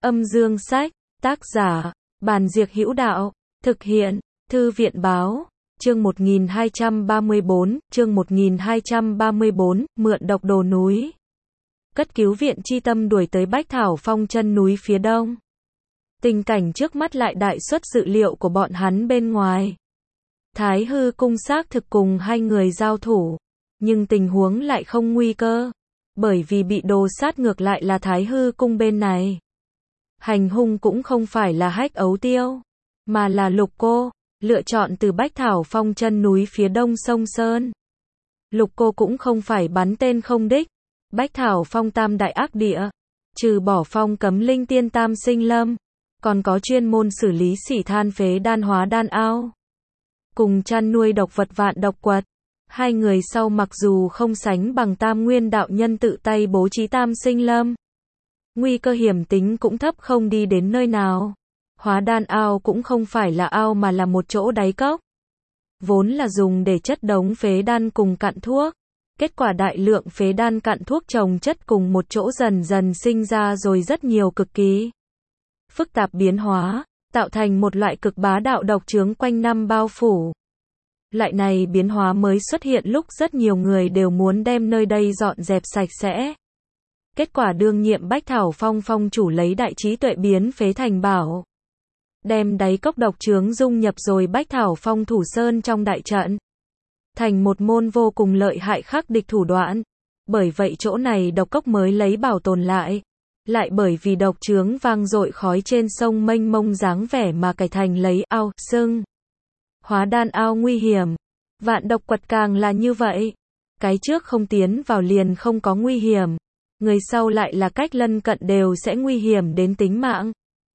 Âm dương sách, tác giả, Bàn Diệc Hữu Đạo, thực hiện, Thư viện Báo, chương 1234, mượn độc đồ núi. Cất cứu viện chi tâm đuổi tới Bách Thảo Phong chân núi phía đông. Tình cảnh trước mắt lại đại xuất dự liệu của bọn hắn bên ngoài. Thái Hư cung xác thực cùng hai người giao thủ, nhưng tình huống lại không nguy cơ, bởi vì bị đồ sát ngược lại là Thái Hư cung bên này. Hành hung cũng không phải là Hách Ấu Tiêu, mà là Lục Cô, lựa chọn từ Bách Thảo Phong chân núi phía đông sông Sơn. Lục Cô cũng không phải bắn tên không đích. Bách Thảo Phong tam đại ác địa, trừ bỏ phong cấm linh tiên tam sinh lâm, còn có chuyên môn xử lý xỉ than phế đan hóa đan ao, cùng chăn nuôi độc vật vạn độc quật. Hai người sau mặc dù không sánh bằng Tam Nguyên đạo nhân tự tay bố trí tam sinh lâm, nguy cơ hiểm tính cũng thấp không đi đến nơi nào. Hóa đan ao cũng không phải là ao mà là một chỗ đáy cốc, vốn là dùng để chất đống phế đan cùng cặn thuốc. Kết quả đại lượng phế đan cặn thuốc chồng chất cùng một chỗ dần dần sinh ra rồi rất nhiều cực kỳ phức tạp biến hóa, tạo thành một loại cực bá đạo độc chướng quanh năm bao phủ. Loại này biến hóa mới xuất hiện lúc rất nhiều người đều muốn đem nơi đây dọn dẹp sạch sẽ. Kết quả đương nhiệm Bách Thảo Phong phong chủ lấy đại trí tuệ biến phế thành bảo, đem đáy cốc độc chướng dung nhập rồi Bách Thảo Phong thủ sơn trong đại trận, thành một môn vô cùng lợi hại khắc địch thủ đoạn. Bởi vậy chỗ này độc cốc mới lấy bảo tồn lại. Lại bởi vì độc chướng vang dội khói trên sông mênh mông dáng vẻ mà cải thành lấy ao, sưng. Hóa đan ao nguy hiểm. Vạn độc quật càng là như vậy. Cái trước không tiến vào liền không có nguy hiểm. Người sau lại là cách lân cận đều sẽ nguy hiểm đến tính mạng.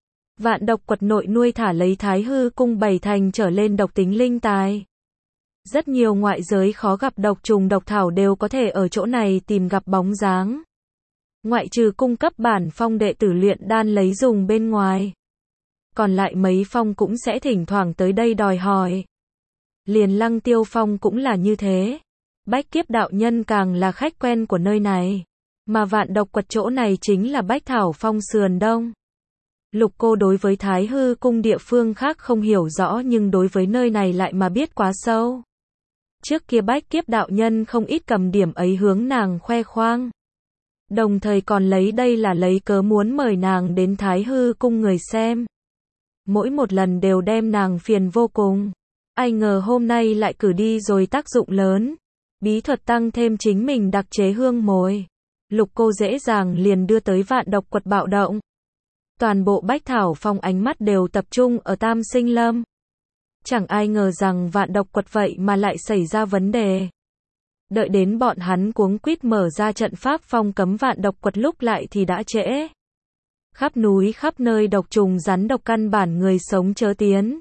Vạn độc quật nội nuôi thả lấy Thái Hư cung 7 thành trở lên độc tính linh tài. Rất nhiều ngoại giới khó gặp độc trùng độc thảo đều có thể ở chỗ này tìm gặp bóng dáng. Ngoại trừ cung cấp bản phong đệ tử luyện đan lấy dùng bên ngoài, còn lại mấy phong cũng sẽ thỉnh thoảng tới đây đòi hỏi. Liền Lăng Tiêu Phong cũng là như thế. Bách Kiếp đạo nhân càng là khách quen của nơi này. Mà vạn độc quật chỗ này chính là Bách Thảo Phong sườn đông. Lục Cô đối với Thái Hư cung địa phương khác không hiểu rõ nhưng đối với nơi này lại mà biết quá sâu. Trước kia Bách Kiếp đạo nhân không ít cầm điểm ấy hướng nàng khoe khoang. Đồng thời còn lấy đây là lấy cớ muốn mời nàng đến Thái Hư cung người xem. Mỗi một lần đều đem nàng phiền vô cùng. Ai ngờ hôm nay lại cử đi rồi tác dụng lớn. Bí thuật tăng thêm chính mình đặc chế hương mồi. Lục Cô dễ dàng liền đưa tới vạn độc quật bạo động. Toàn bộ Bách Thảo Phong ánh mắt đều tập trung ở tam sinh lâm. Chẳng ai ngờ rằng vạn độc quật vậy mà lại xảy ra vấn đề. Đợi đến bọn hắn cuống quýt mở ra trận pháp phong cấm vạn độc quật lúc lại thì đã trễ. Khắp núi khắp nơi độc trùng rắn độc căn bản người sống chớ tiến.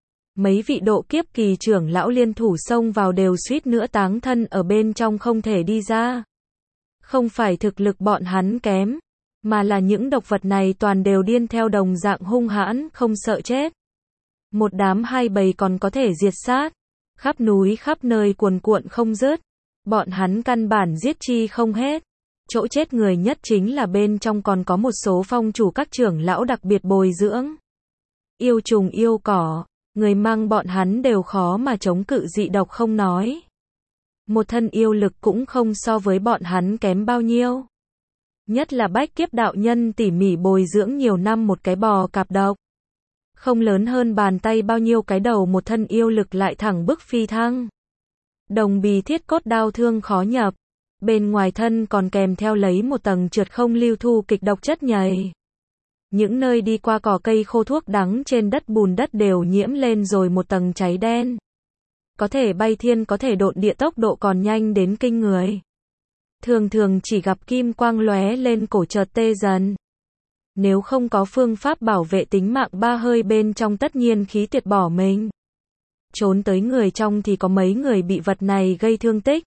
Mấy vị độ kiếp kỳ trưởng lão liên thủ xông vào đều suýt nữa táng thân ở bên trong không thể đi ra. Không phải thực lực bọn hắn kém, mà là những độc vật này toàn đều điên theo đồng dạng hung hãn, không sợ chết. Một đám hai bầy còn có thể diệt sát. Khắp núi khắp nơi cuồn cuộn không dứt. Bọn hắn căn bản giết chi không hết. Chỗ chết người nhất chính là bên trong còn có một số phong chủ các trưởng lão đặc biệt bồi dưỡng. Yêu trùng yêu cỏ, người mang bọn hắn đều khó mà chống cự dị độc không nói. Một thân yêu lực cũng không so với bọn hắn kém bao nhiêu. Nhất là Bách Kiếp đạo nhân tỉ mỉ bồi dưỡng nhiều năm một cái bò cạp độc. Không lớn hơn bàn tay bao nhiêu cái đầu một thân yêu lực lại thẳng bức phi thăng. Đồng bì thiết cốt đao thương khó nhập. Bên ngoài thân còn kèm theo lấy một tầng trượt không lưu thu kịch độc chất nhầy. Những nơi đi qua cỏ cây khô thuốc đắng trên đất bùn đất đều nhiễm lên rồi một tầng cháy đen. Có thể bay thiên có thể độn địa tốc độ còn nhanh đến kinh người. Thường thường chỉ gặp kim quang lóe lên cổ chợt tê dần. Nếu không có phương pháp bảo vệ tính mạng ba hơi bên trong tất nhiên khí tuyệt bỏ mình. Trốn tới người trong thì có mấy người bị vật này gây thương tích.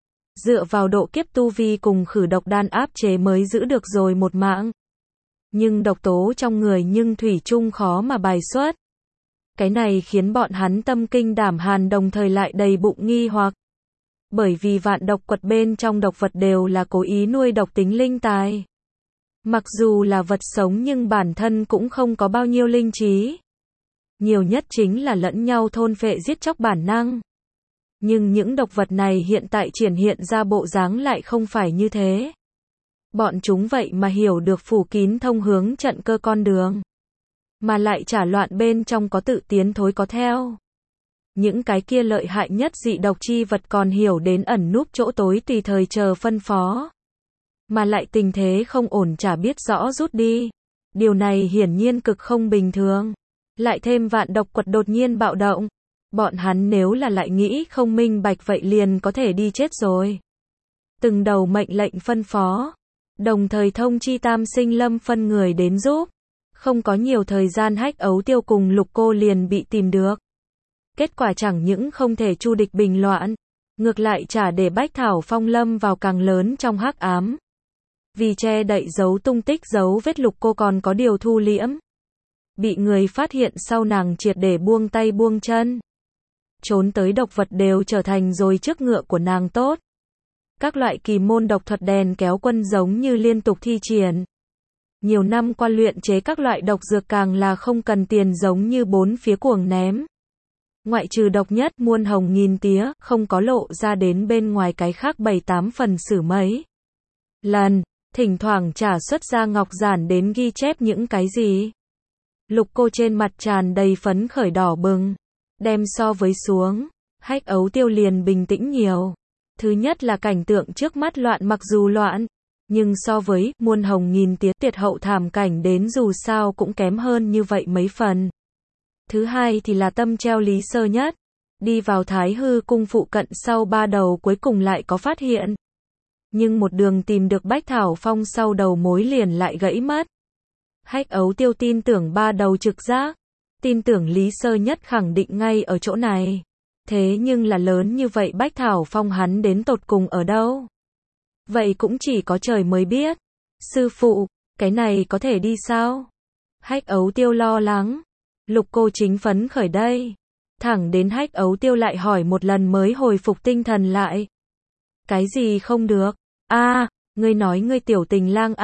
Dựa vào độ kiếp tu vi cùng khử độc đan áp chế mới giữ được rồi một mạng. Nhưng độc tố trong người nhưng thủy chung khó mà bài xuất. Cái này khiến bọn hắn tâm kinh đảm hàn đồng thời lại đầy bụng nghi hoặc. Bởi vì vạn độc quật bên trong độc vật đều là cố ý nuôi độc tính linh tài. Mặc dù là vật sống nhưng bản thân cũng không có bao nhiêu linh trí. Nhiều nhất chính là lẫn nhau thôn phệ giết chóc bản năng. Nhưng những độc vật này hiện tại triển hiện ra bộ dáng lại không phải như thế. Bọn chúng vậy mà hiểu được phủ kín thông hướng trận cơ con đường. Mà lại trả loạn bên trong có tự tiến thối có theo. Những cái kia lợi hại nhất dị độc chi vật còn hiểu đến ẩn núp chỗ tối tùy thời chờ phân phó. Mà lại tình thế không ổn chả biết rõ rút đi. Điều này hiển nhiên cực không bình thường. Lại thêm vạn độc quật đột nhiên bạo động. Bọn hắn nếu là lại nghĩ không minh bạch vậy liền có thể đi chết rồi. Từng đầu mệnh lệnh phân phó. Đồng thời thông chi Tam Sinh Lâm phân người đến giúp. Không có nhiều thời gian Hách Ấu Tiêu cùng Lục Cô liền bị tìm được. Kết quả chẳng những không thể chu địch bình loạn. Ngược lại chả để Bách Thảo Phong lâm vào càng lớn trong hắc ám. Vì che đậy giấu tung tích dấu vết Lục Cô còn có điều thu liễm. Bị người phát hiện sau nàng triệt để buông tay buông chân. Trốn tới độc vật đều trở thành rồi trước ngựa của nàng tốt. Các loại kỳ môn độc thuật đèn kéo quân giống như liên tục thi triển. Nhiều năm qua luyện chế các loại độc dược càng là không cần tiền giống như bốn phía cuồng ném. Ngoại trừ độc nhất muôn hồng nghìn tía, không có lộ ra đến bên ngoài cái khác 7-8 phần xử mấy. Lần, thỉnh thoảng trả xuất ra ngọc giản đến ghi chép những cái gì. Lục Cô trên mặt tràn đầy phấn khởi đỏ bừng. Đem so với xuống, Hách Ấu Tiêu liền bình tĩnh nhiều. Thứ nhất là cảnh tượng trước mắt loạn mặc dù loạn, nhưng so với muôn hồng nghìn tía tuyệt hậu thảm cảnh đến dù sao cũng kém hơn như vậy mấy phần. Thứ hai thì là tâm treo Lý Sơ Nhất. Đi vào Thái Hư cung phụ cận sau 3 đầu cuối cùng lại có phát hiện. Nhưng một đường tìm được Bách Thảo Phong sau đầu mối liền lại gãy mất. Hách Ấu Tiêu tin tưởng 3 đầu trực giác. Tin tưởng Lý Sơ Nhất khẳng định ngay ở chỗ này. Thế nhưng là lớn như vậy Bách Thảo Phong hắn đến tột cùng ở đâu? Vậy cũng chỉ có trời mới biết. Sư phụ, cái này có thể đi sao? Hách Ấu Tiêu lo lắng. Lục Cô chính phấn khởi đây. Thẳng đến Hách Ấu Tiêu lại hỏi một lần mới hồi phục tinh thần lại. Cái gì không được? Ngươi nói ngươi tiểu tình lang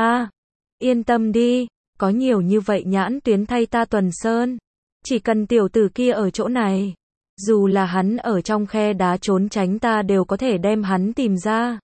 Yên tâm đi, có nhiều như vậy nhãn tuyến thay ta tuần sơn. Chỉ cần tiểu tử kia ở chỗ này. Dù là hắn ở trong khe đá trốn tránh ta đều có thể đem hắn tìm ra.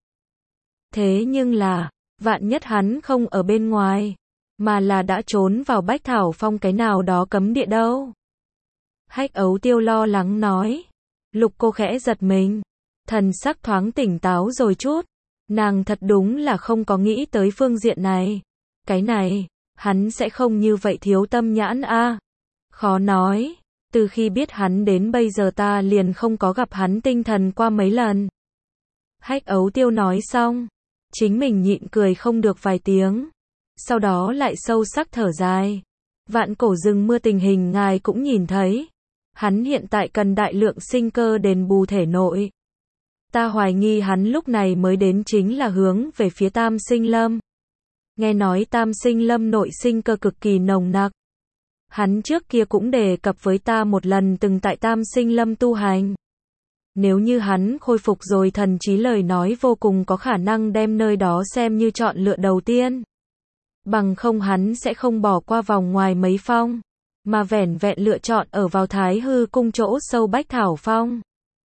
Thế nhưng là, vạn nhất hắn không ở bên ngoài, mà là đã trốn vào Bách Thảo Phong cái nào đó cấm địa đâu. Hách Ấu Tiêu lo lắng nói. Lục Cô khẽ giật mình. Thần sắc thoáng tỉnh táo rồi chút. Nàng thật đúng là không có nghĩ tới phương diện này. Cái này, hắn sẽ không như vậy thiếu tâm nhãn Khó nói. Từ khi biết hắn đến bây giờ ta liền không có gặp hắn tinh thần qua mấy lần. Hách Ấu Tiêu nói xong. Chính mình nhịn cười không được vài tiếng. Sau đó lại sâu sắc thở dài. Vạn cổ rừng mưa tình hình ngài cũng nhìn thấy. Hắn hiện tại cần đại lượng sinh cơ đền bù thể nội. Ta hoài nghi hắn lúc này mới đến chính là hướng về phía Tam Sinh Lâm. Nghe nói Tam Sinh Lâm nội sinh cơ cực kỳ nồng nặc. Hắn trước kia cũng đề cập với ta một lần từng tại Tam Sinh Lâm tu hành. Nếu như hắn khôi phục rồi thần trí lời nói vô cùng có khả năng đem nơi đó xem như chọn lựa đầu tiên. Bằng không hắn sẽ không bỏ qua vòng ngoài mấy phong, mà vẻn vẹn lựa chọn ở vào Thái Hư cung chỗ sâu Bách Thảo Phong.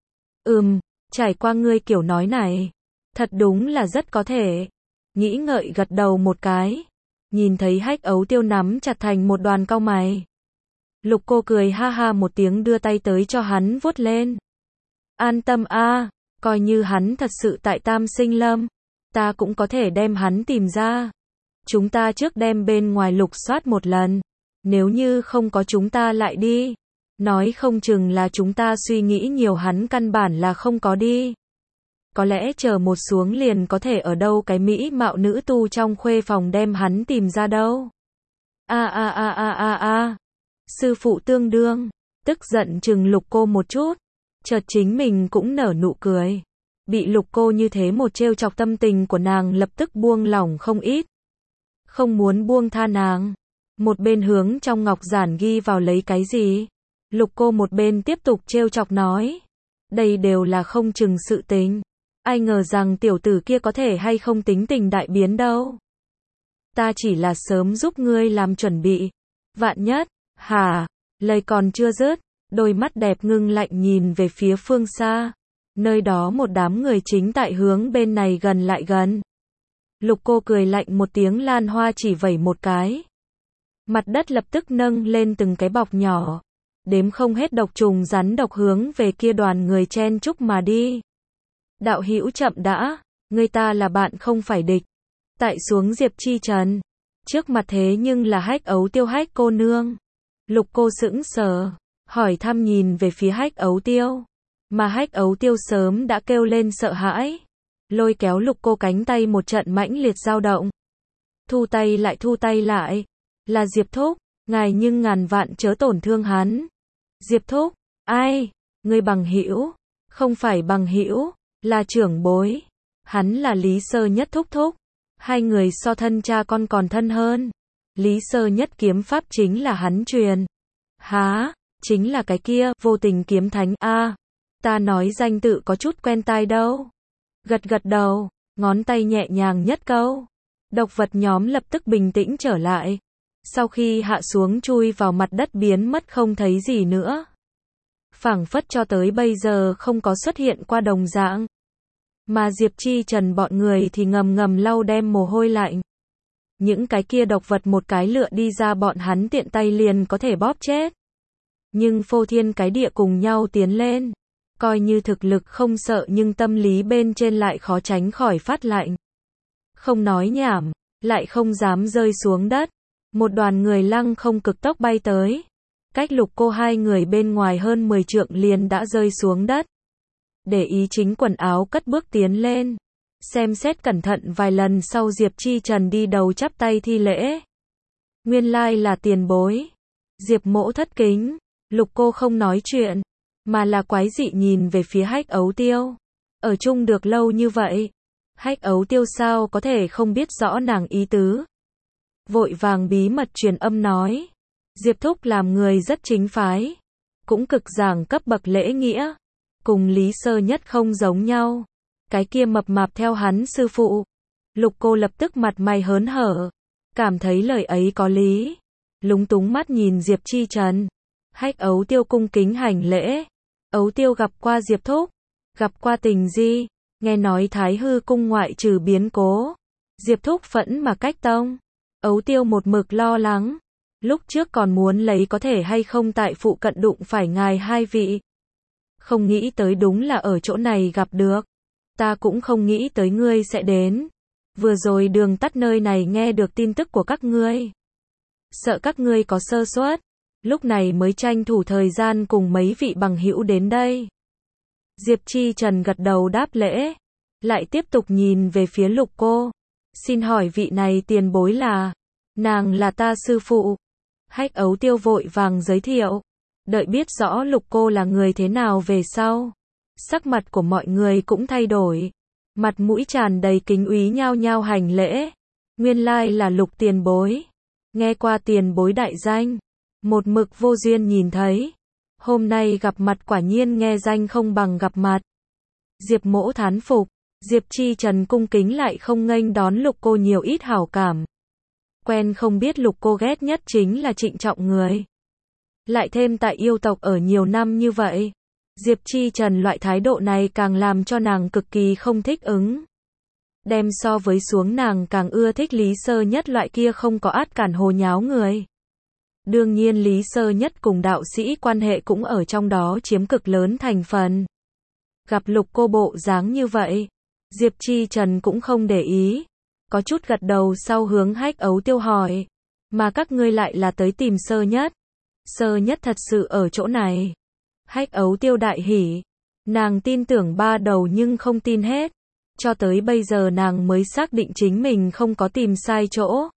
Trải qua ngươi kiểu nói này, thật đúng là rất có thể. Nghĩ ngợi gật đầu một cái. Nhìn thấy Hách Ấu Tiêu nắm chặt thành một đoàn cau mày. Lục Cô cười ha ha một tiếng đưa tay tới cho hắn vuốt lên. An tâm coi như hắn thật sự tại Tam Sinh Lâm, ta cũng có thể đem hắn tìm ra. Chúng ta trước đem bên ngoài lục soát một lần. Nếu như không có chúng ta lại đi. Nói không chừng là chúng ta suy nghĩ nhiều hắn căn bản là không có đi. Có lẽ chờ một xuống liền có thể ở đâu cái mỹ mạo nữ tu trong khuê phòng đem hắn tìm ra đâu. Sư phụ tương đương. Tức giận chừng Lục Cô một chút. Chợt chính mình cũng nở nụ cười. Bị Lục Cô như thế một trêu chọc tâm tình của nàng lập tức buông lỏng không ít. Không muốn buông tha nàng. Một bên hướng trong ngọc giản ghi vào lấy cái gì. Lục Cô một bên tiếp tục trêu chọc nói. Đây đều là không chừng sự tình. Ai ngờ rằng tiểu tử kia có thể hay không tính tình đại biến đâu. Ta chỉ là sớm giúp ngươi làm chuẩn bị. Vạn nhất, hả? Lời còn chưa dứt, đôi mắt đẹp ngưng lạnh nhìn về phía phương xa. Nơi đó một đám người chính tại hướng bên này gần lại gần. Lục cô cười lạnh một tiếng, lan hoa chỉ vẩy một cái. Mặt đất lập tức nâng lên từng cái bọc nhỏ. Đếm không hết độc trùng rắn độc hướng về kia đoàn người chen chúc mà đi. Đạo hữu chậm đã, người ta là bạn không phải địch. Tại xuống Diệp Chi Trần. Trước mặt thế nhưng là Hách Ấu Tiêu Hách cô nương. Lục cô sững sờ, hỏi thăm nhìn về phía Hách Ấu Tiêu. Mà Hách Ấu Tiêu sớm đã kêu lên sợ hãi. Lôi kéo lục cô cánh tay một trận mãnh liệt dao động. Thu tay lại. Là Diệp Thúc, ngài nhưng ngàn vạn chớ tổn thương hắn. Diệp Thúc, ai? Người bằng hữu? Không phải bằng hữu, là trưởng bối. Hắn là Lý Sơ Nhất thúc thúc. Hai người so thân cha con còn thân hơn. Lý Sơ Nhất kiếm pháp chính là hắn truyền. Há, chính là cái kia, Vô Tình Kiếm Thánh a. Ta nói danh tự có chút quen tai đâu. Gật gật đầu, ngón tay nhẹ nhàng nhất câu. Độc vật nhóm lập tức bình tĩnh trở lại. Sau khi hạ xuống chui vào mặt đất biến mất không thấy gì nữa. Phảng phất cho tới bây giờ không có xuất hiện qua đồng dạng. Mà Diệp Chi Trần bọn người thì ngầm ngầm lau đem mồ hôi lạnh. Những cái kia độc vật một cái lựa đi ra bọn hắn tiện tay liền có thể bóp chết. Nhưng phô thiên cái địa cùng nhau tiến lên. Coi như thực lực không sợ nhưng tâm lý bên trên lại khó tránh khỏi phát lạnh. Không nói nhảm, lại không dám rơi xuống đất. Một đoàn người lăng không cực tốc bay tới. Cách lục cô hai người bên ngoài hơn 10 trượng liền đã rơi xuống đất. Để ý chính quần áo cất bước tiến lên. Xem xét cẩn thận vài lần sau Diệp Chi Trần đi đầu chắp tay thi lễ. Nguyên lai là tiền bối. Diệp mỗ thất kính. Lục cô không nói chuyện. Mà là quái dị nhìn về phía Hách Ấu Tiêu. Ở chung được lâu như vậy. Hách Ấu Tiêu sao có thể không biết rõ nàng ý tứ. Vội vàng bí mật truyền âm nói. Diệp Thúc làm người rất chính phái. Cũng cực giảng cấp bậc lễ nghĩa. Cùng Lý Sơ Nhất không giống nhau. Cái kia mập mạp theo hắn sư phụ. Lục cô lập tức mặt mày hớn hở. Cảm thấy lời ấy có lý. Lúng túng mắt nhìn Diệp Chi Trần. Hách Ấu Tiêu cung kính hành lễ. Ấu Tiêu gặp qua Diệp Thúc. Gặp qua tình di. Nghe nói Thái Hư cung ngoại trừ biến cố. Diệp Thúc phẫn mà cách tông. Ấu Tiêu một mực lo lắng. Lúc trước còn muốn lấy có thể hay không tại phụ cận đụng phải ngài hai vị. Không nghĩ tới đúng là ở chỗ này gặp được. Ta cũng không nghĩ tới ngươi sẽ đến. Vừa rồi đường tắt nơi này nghe được tin tức của các ngươi. Sợ các ngươi có sơ suất. Lúc này mới tranh thủ thời gian cùng mấy vị bằng hữu đến đây. Diệp Chi Trần gật đầu đáp lễ. Lại tiếp tục nhìn về phía lục cô. Xin hỏi vị này tiền bối là. Nàng là ta sư phụ. Hách Ấu Tiêu vội vàng giới thiệu. Đợi biết rõ lục cô là người thế nào về sau. Sắc mặt của mọi người cũng thay đổi. Mặt mũi tràn đầy kính úy nhao nhao hành lễ. Nguyên lai là lục tiền bối. Nghe qua tiền bối đại danh. Một mực vô duyên nhìn thấy. Hôm nay gặp mặt quả nhiên nghe danh không bằng gặp mặt. Diệp mỗ thán phục. Diệp Chi Trần cung kính lại không nghênh đón lục cô nhiều ít hảo cảm. Quen không biết lục cô ghét nhất chính là trịnh trọng người. Lại thêm tại yêu tộc ở nhiều năm như vậy. Diệp Chi Trần loại thái độ này càng làm cho nàng cực kỳ không thích ứng. Đem so với xuống nàng càng ưa thích Lý Sơ Nhất loại kia không có át cản hồ nháo người. Đương nhiên Lý Sơ Nhất cùng đạo sĩ quan hệ cũng ở trong đó chiếm cực lớn thành phần. Gặp lục cô bộ dáng như vậy, Diệp Chi Trần cũng không để ý. Có chút gật đầu sau hướng Hách Ấu Tiêu hỏi. Mà các ngươi lại là tới tìm Sơ Nhất. Sơ Nhất thật sự ở chỗ này. Hách Ấu Tiêu đại hỉ. Nàng tin tưởng ba đầu nhưng không tin hết. Cho tới bây giờ nàng mới xác định chính mình không có tìm sai chỗ.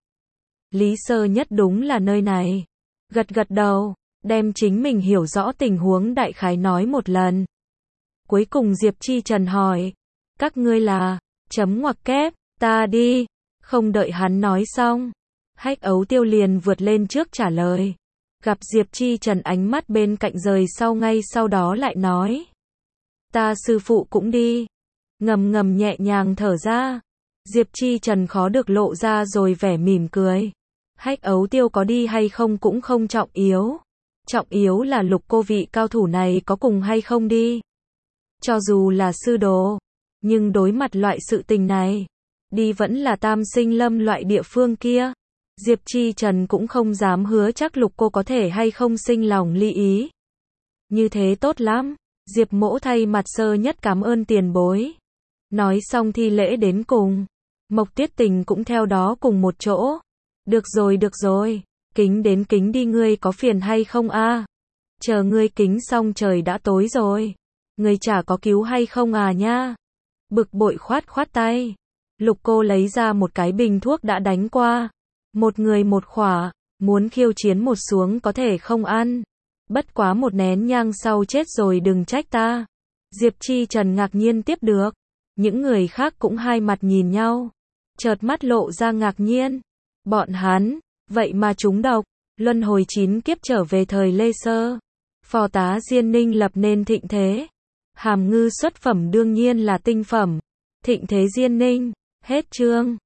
Lý Sơ Nhất đúng là nơi này. Gật gật đầu, đem chính mình hiểu rõ tình huống đại khái nói một lần. Cuối cùng Diệp Chi Trần hỏi. Các ngươi là, chấm ngoặc kép, ta đi. Không đợi hắn nói xong. Hách Ấu Tiêu liền vượt lên trước trả lời. Gặp Diệp Chi Trần ánh mắt bên cạnh rời sau ngay sau đó lại nói. Ta sư phụ cũng đi. Ngầm ngầm nhẹ nhàng thở ra. Diệp Chi Trần khó được lộ ra rồi vẻ mỉm cười. Hách Ấu Tiêu có đi hay không cũng không trọng yếu. Trọng yếu là Lục cô vị cao thủ này có cùng hay không đi. Cho dù là sư đồ, nhưng đối mặt loại sự tình này, đi vẫn là Tam Sinh Lâm loại địa phương kia. Diệp Chi Trần cũng không dám hứa chắc Lục cô có thể hay không sinh lòng ly ý. Như thế tốt lắm. Diệp Mỗ thay mặt sơ nhất cảm ơn tiền bối. Nói xong thi lễ đến cùng. Mộc Tuyết Tình cũng theo đó cùng một chỗ. Được rồi. Kính đến kính đi, ngươi có phiền hay không a? Chờ ngươi kính xong trời đã tối rồi. Ngươi chả có cứu hay không à nha? Bực bội khoát tay. Lục cô lấy ra một cái bình thuốc đã đánh qua. Một người một khỏa, muốn khiêu chiến một xuống có thể không ăn. Bất quá một nén nhang sau chết rồi đừng trách ta. Diệp Chi Trần ngạc nhiên tiếp được. Những người khác cũng hai mặt nhìn nhau. Chợt mắt lộ ra ngạc nhiên. Bọn hắn, vậy mà trúng độc. Luân hồi 9 kiếp trở về thời Lê Sơ. Phò tá Diên Ninh lập nên thịnh thế. Hàm Ngư xuất phẩm đương nhiên là tinh phẩm. Thịnh thế Diên Ninh. Hết chương.